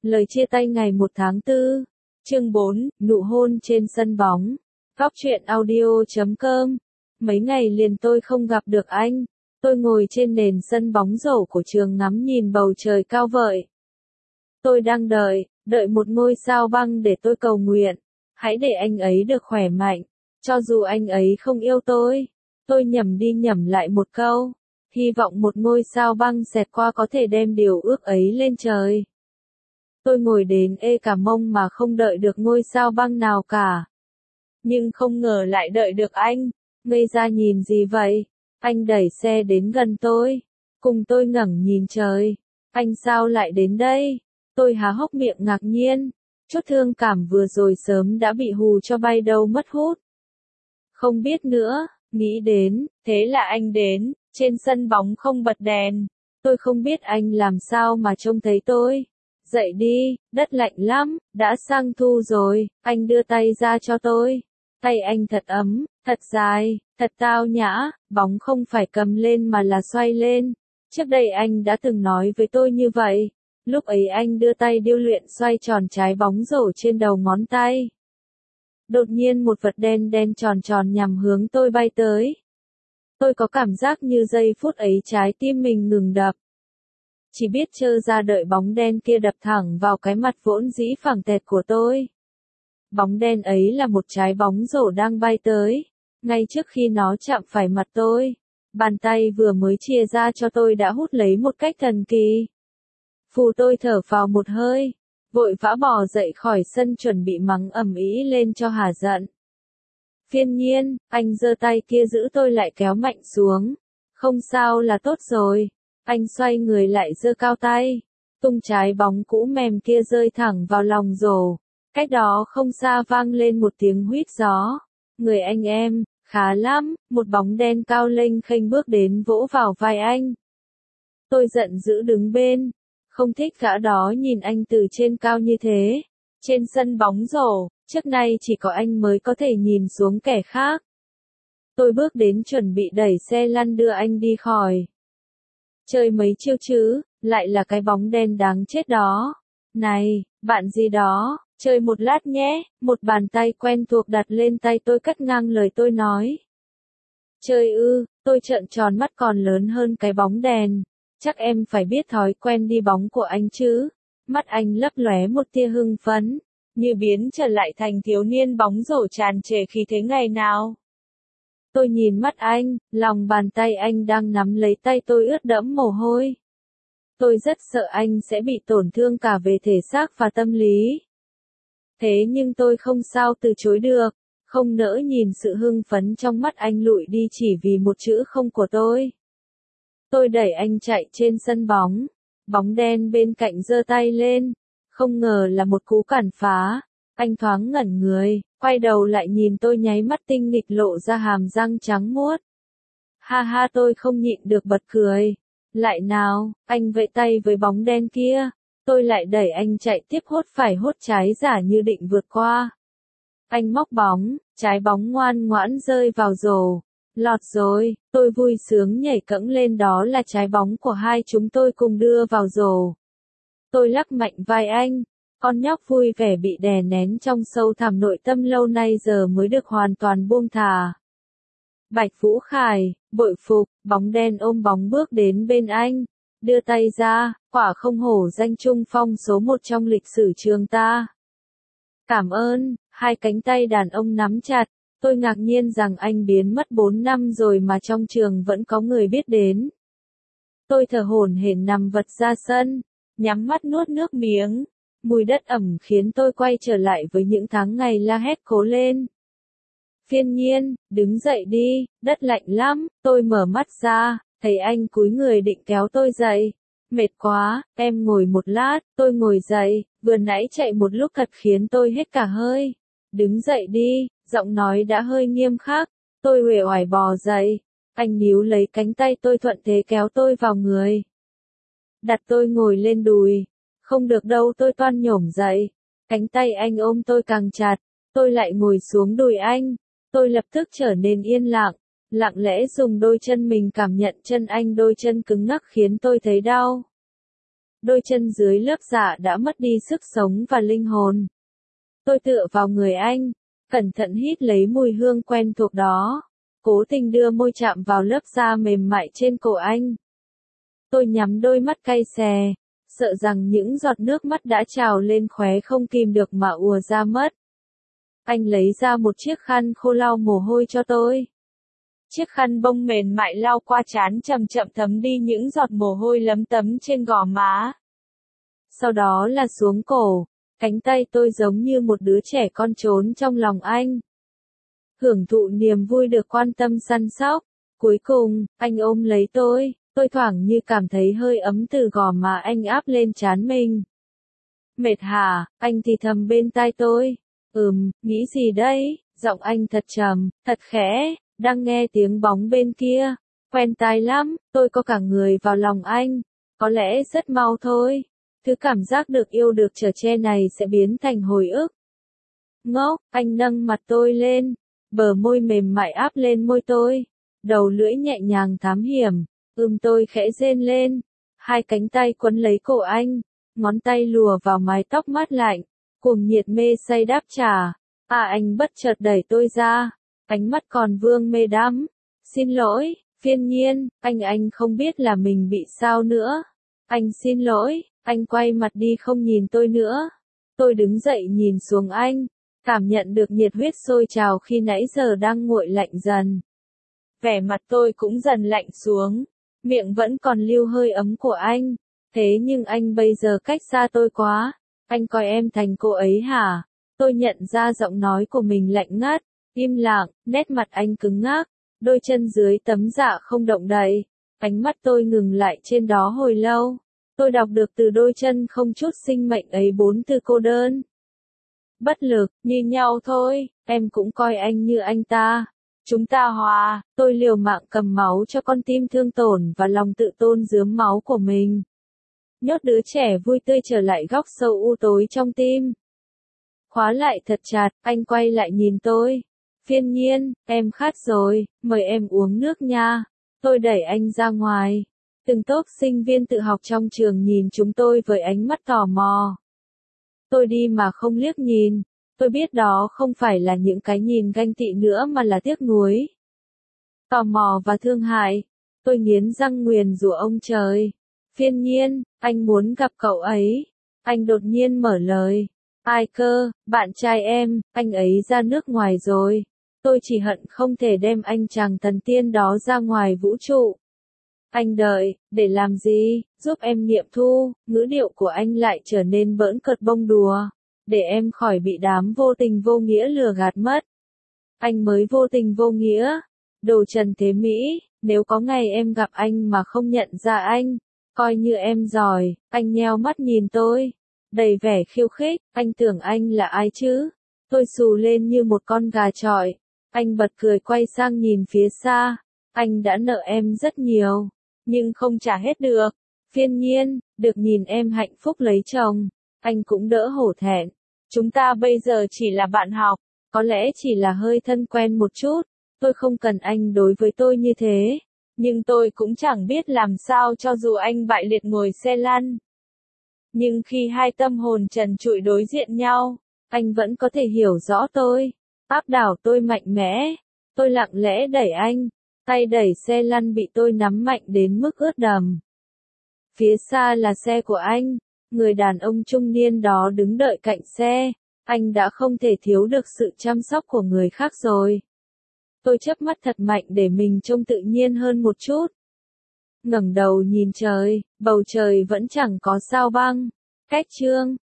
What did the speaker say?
Lời chia tay ngày 1 tháng 4. Chương 4, nụ hôn trên sân bóng. Góc truyện audio.com. Mấy ngày liền tôi không gặp được anh. Tôi ngồi trên nền sân bóng rổ của trường ngắm nhìn bầu trời cao vời. Tôi đang đợi một ngôi sao băng để tôi cầu nguyện. Hãy để anh ấy được khỏe mạnh. Cho dù anh ấy không yêu tôi nhẩm đi nhẩm lại một câu. Hy vọng một ngôi sao băng xẹt qua có thể đem điều ước ấy lên trời. Tôi ngồi đến ê cả mông mà không đợi được ngôi sao băng nào cả. Nhưng không ngờ lại đợi được anh. Ngây ra nhìn gì vậy? Anh đẩy xe đến gần tôi. Cùng tôi ngẩng nhìn trời. Anh sao lại đến đây? Tôi há hốc miệng ngạc nhiên. Chút thương cảm vừa rồi sớm đã bị hù cho bay đâu mất hút. Không biết nữa, nghĩ đến, thế là anh đến, trên sân bóng không bật đèn. Tôi không biết anh làm sao mà trông thấy tôi. Dậy đi, đất lạnh lắm, đã sang thu rồi, anh đưa tay ra cho tôi. Tay anh thật ấm, thật dài, thật tao nhã, bóng không phải cầm lên mà là xoay lên. Trước đây anh đã từng nói với tôi như vậy. Lúc ấy anh đưa tay điêu luyện xoay tròn trái bóng rổ trên đầu ngón tay. Đột nhiên một vật đen đen tròn tròn nhằm hướng tôi bay tới. Tôi có cảm giác như giây phút ấy trái tim mình ngừng đập. Chỉ biết trơ ra đợi bóng đen kia đập thẳng vào cái mặt vốn dĩ phẳng tẹt của tôi. Bóng đen ấy là một trái bóng rổ đang bay tới. Ngay trước khi nó chạm phải mặt tôi, bàn tay vừa mới chia ra cho tôi đã hút lấy một cách thần kỳ. Phù tôi thở phào một hơi, vội vã bò dậy khỏi sân chuẩn bị mắng ầm ĩ lên cho hả giận. Phiên nhiên, anh giơ tay kia giữ tôi lại kéo mạnh xuống. Không sao là tốt rồi. Anh xoay người lại giơ cao tay, tung trái bóng cũ mềm kia rơi thẳng vào lòng rổ. Cách đó không xa vang lên một tiếng huýt gió. Người anh em, khá lắm, một bóng đen cao lênh khênh bước đến vỗ vào vai anh. Tôi giận dữ đứng bên, không thích gã đó nhìn anh từ trên cao như thế. Trên sân bóng rổ, trước nay chỉ có anh mới có thể nhìn xuống kẻ khác. Tôi bước đến chuẩn bị đẩy xe lăn đưa anh đi khỏi. Chơi mấy chiêu chứ, lại là cái bóng đen đáng chết đó. Này, bạn gì đó, chơi một lát nhé, một bàn tay quen thuộc đặt lên tay tôi cắt ngang lời tôi nói. Chơi ư, tôi trợn tròn mắt còn lớn hơn cái bóng đèn. Chắc em phải biết thói quen đi bóng của anh chứ. Mắt anh lấp lóe một tia hưng phấn, như biến trở lại thành thiếu niên bóng rổ tràn trề khí thế ngày nào. Tôi nhìn mắt anh, lòng bàn tay anh đang nắm lấy tay tôi ướt đẫm mồ hôi. Tôi rất sợ anh sẽ bị tổn thương cả về thể xác và tâm lý. Thế nhưng tôi không sao từ chối được, không nỡ nhìn sự hưng phấn trong mắt anh lụi đi chỉ vì một chữ không của tôi. Tôi đẩy anh chạy trên sân bóng, bóng đen bên cạnh giơ tay lên, không ngờ là một cú cản phá. Anh thoáng ngẩn người, quay đầu lại nhìn tôi nháy mắt tinh nghịch lộ ra hàm răng trắng muốt. Ha ha tôi không nhịn được bật cười. Lại nào, anh vẫy tay với bóng đen kia. Tôi lại đẩy anh chạy tiếp hốt phải hốt trái giả như định vượt qua. Anh móc bóng, trái bóng ngoan ngoãn rơi vào rổ. Lọt rồi, tôi vui sướng nhảy cẫng lên đó là trái bóng của hai chúng tôi cùng đưa vào rổ. Tôi lắc mạnh vai anh. Con nhóc vui vẻ bị đè nén trong sâu thẳm nội tâm lâu nay giờ mới được hoàn toàn buông thả. Bạch Vũ Khải, bội phục, bóng đen ôm bóng bước đến bên anh, đưa tay ra, quả không hổ danh trung phong số 1 trong lịch sử trường ta. Cảm ơn, hai cánh tay đàn ông nắm chặt, tôi ngạc nhiên rằng anh biến mất 4 năm rồi mà trong trường vẫn có người biết đến. Tôi thở hổn hển nằm vật ra sân, nhắm mắt nuốt nước miếng. Mùi đất ẩm khiến tôi quay trở lại với những tháng ngày la hét cố lên. Phiên nhiên, đứng dậy đi, đất lạnh lắm, tôi mở mắt ra, thấy anh cúi người định kéo tôi dậy. Mệt quá, em ngồi một lát, tôi ngồi dậy, vừa nãy chạy một lúc thật khiến tôi hết cả hơi. Đứng dậy đi, giọng nói đã hơi nghiêm khắc, tôi uể oải bò dậy. Anh níu lấy cánh tay tôi thuận thế kéo tôi vào người. Đặt tôi ngồi lên đùi. Không được đâu tôi toan nhổm dậy. Cánh tay anh ôm tôi càng chặt. Tôi lại ngồi xuống đùi anh. Tôi lập tức trở nên yên lặng. Lặng lẽ dùng đôi chân mình cảm nhận chân anh đôi chân cứng ngắc khiến tôi thấy đau. đôi chân dưới lớp dạ đã mất đi sức sống và linh hồn. Tôi tựa vào người anh, cẩn thận hít lấy mùi hương quen thuộc đó, cố tình đưa môi chạm vào lớp da mềm mại trên cổ anh. Tôi nhắm đôi mắt cay xè, sợ rằng những giọt nước mắt đã trào lên khóe không kìm được mà ùa ra mất. Anh lấy ra một chiếc khăn khô lau mồ hôi cho tôi. Chiếc khăn bông mềm mại lau qua trán chậm chậm thấm đi những giọt mồ hôi lấm tấm trên gò má. Sau đó là xuống cổ, cánh tay tôi giống như một đứa trẻ con trốn trong lòng anh. Hưởng thụ niềm vui được quan tâm săn sóc. Cuối cùng, anh ôm lấy tôi thoảng như cảm thấy hơi ấm từ gò má anh áp lên trán mình. Mệt hả? Anh thì thầm bên tai tôi. Nghĩ gì đấy? Giọng anh thật trầm, thật khẽ, đang nghe tiếng bóng bên kia. Quen tai lắm, tôi có cả người vào lòng anh. Có lẽ rất mau thôi. Thứ cảm giác được yêu được chở che này sẽ biến thành hồi ức. Ngốc, anh nâng mặt tôi lên. Bờ môi mềm mại áp lên môi tôi. Đầu lưỡi nhẹ nhàng thám hiểm. Tôi khẽ rên lên. Hai cánh tay quấn lấy cổ anh. Ngón tay lùa vào mái tóc mát lạnh. Cuồng nhiệt mê say đáp trả. Anh bất chợt đẩy tôi ra. Ánh mắt còn vương mê đắm. Xin lỗi, Phiên Nhiên, anh không biết là mình bị sao nữa. Anh xin lỗi, anh quay mặt đi không nhìn tôi nữa. Tôi đứng dậy nhìn xuống anh. Cảm nhận được nhiệt huyết sôi trào khi nãy giờ đang nguội lạnh dần. Vẻ mặt tôi cũng dần lạnh xuống. Miệng vẫn còn lưu hơi ấm của anh. Thế nhưng anh bây giờ cách xa tôi quá. Anh coi em thành cô ấy hả? Tôi nhận ra giọng nói của mình lạnh ngắt. Im lặng, nét mặt anh cứng ngắc. Đôi chân dưới tấm dạ không động đậy. Ánh mắt tôi ngừng lại trên đó hồi lâu. Tôi đọc được từ đôi chân không chút sinh mệnh ấy 4 từ cô đơn. Bất lực, như nhau thôi, em cũng coi anh như anh ta. Chúng ta hòa, tôi liều mạng cầm máu cho con tim thương tổn và lòng tự tôn rướm máu của mình. Nhốt đứa trẻ vui tươi trở lại góc sâu u tối trong tim. Khóa lại thật chặt, anh quay lại nhìn tôi. Phiên Nhiên, em khát rồi, mời em uống nước nha. Tôi đẩy anh ra ngoài. Từng tốp sinh viên tự học trong trường nhìn chúng tôi với ánh mắt tò mò. Tôi đi mà không liếc nhìn. Tôi biết đó không phải là những cái nhìn ganh tị nữa mà là tiếc nuối. Tò mò và thương hại. Tôi nghiến răng nguyền rủa ông trời. Phiên Nhiên, anh muốn gặp cậu ấy. Anh đột nhiên mở lời. Ai cơ, bạn trai em, anh ấy ra nước ngoài rồi. Tôi chỉ hận không thể đem anh chàng thần tiên đó ra ngoài vũ trụ. Anh đợi, để làm gì, giúp em nghiệm thu, ngữ điệu của anh lại trở nên bỡn cợt bông đùa. Để em khỏi bị đám vô tình vô nghĩa lừa gạt mất. Anh mới vô tình vô nghĩa. Đồ trần thế Mỹ, nếu có ngày em gặp anh mà không nhận ra anh, coi như em giỏi. Anh nheo mắt nhìn tôi, đầy vẻ khiêu khích. Anh tưởng anh là ai chứ? Tôi xù lên như một con gà chọi. Anh bật cười quay sang nhìn phía xa. Anh đã nợ em rất nhiều, nhưng không trả hết được. Phiên Nhiên, được nhìn em hạnh phúc lấy chồng, anh cũng đỡ hổ thẹn. Chúng ta bây giờ chỉ là bạn học, có lẽ chỉ là hơi thân quen một chút. Tôi không cần anh đối với tôi như thế, nhưng tôi cũng chẳng biết làm sao cho dù anh bại liệt ngồi xe lăn. Nhưng khi hai tâm hồn trần trụi đối diện nhau, anh vẫn có thể hiểu rõ tôi, áp đảo tôi mạnh mẽ. Tôi lặng lẽ đẩy anh, tay đẩy xe lăn bị tôi nắm mạnh đến mức ướt đầm. Phía xa là xe của anh, người đàn ông trung niên đó đứng đợi cạnh xe. Anh đã không thể thiếu được sự chăm sóc của người khác rồi. Tôi chớp mắt thật mạnh để mình trông tự nhiên hơn một chút. Ngẩng đầu nhìn trời, bầu trời vẫn chẳng có sao băng. Cách chương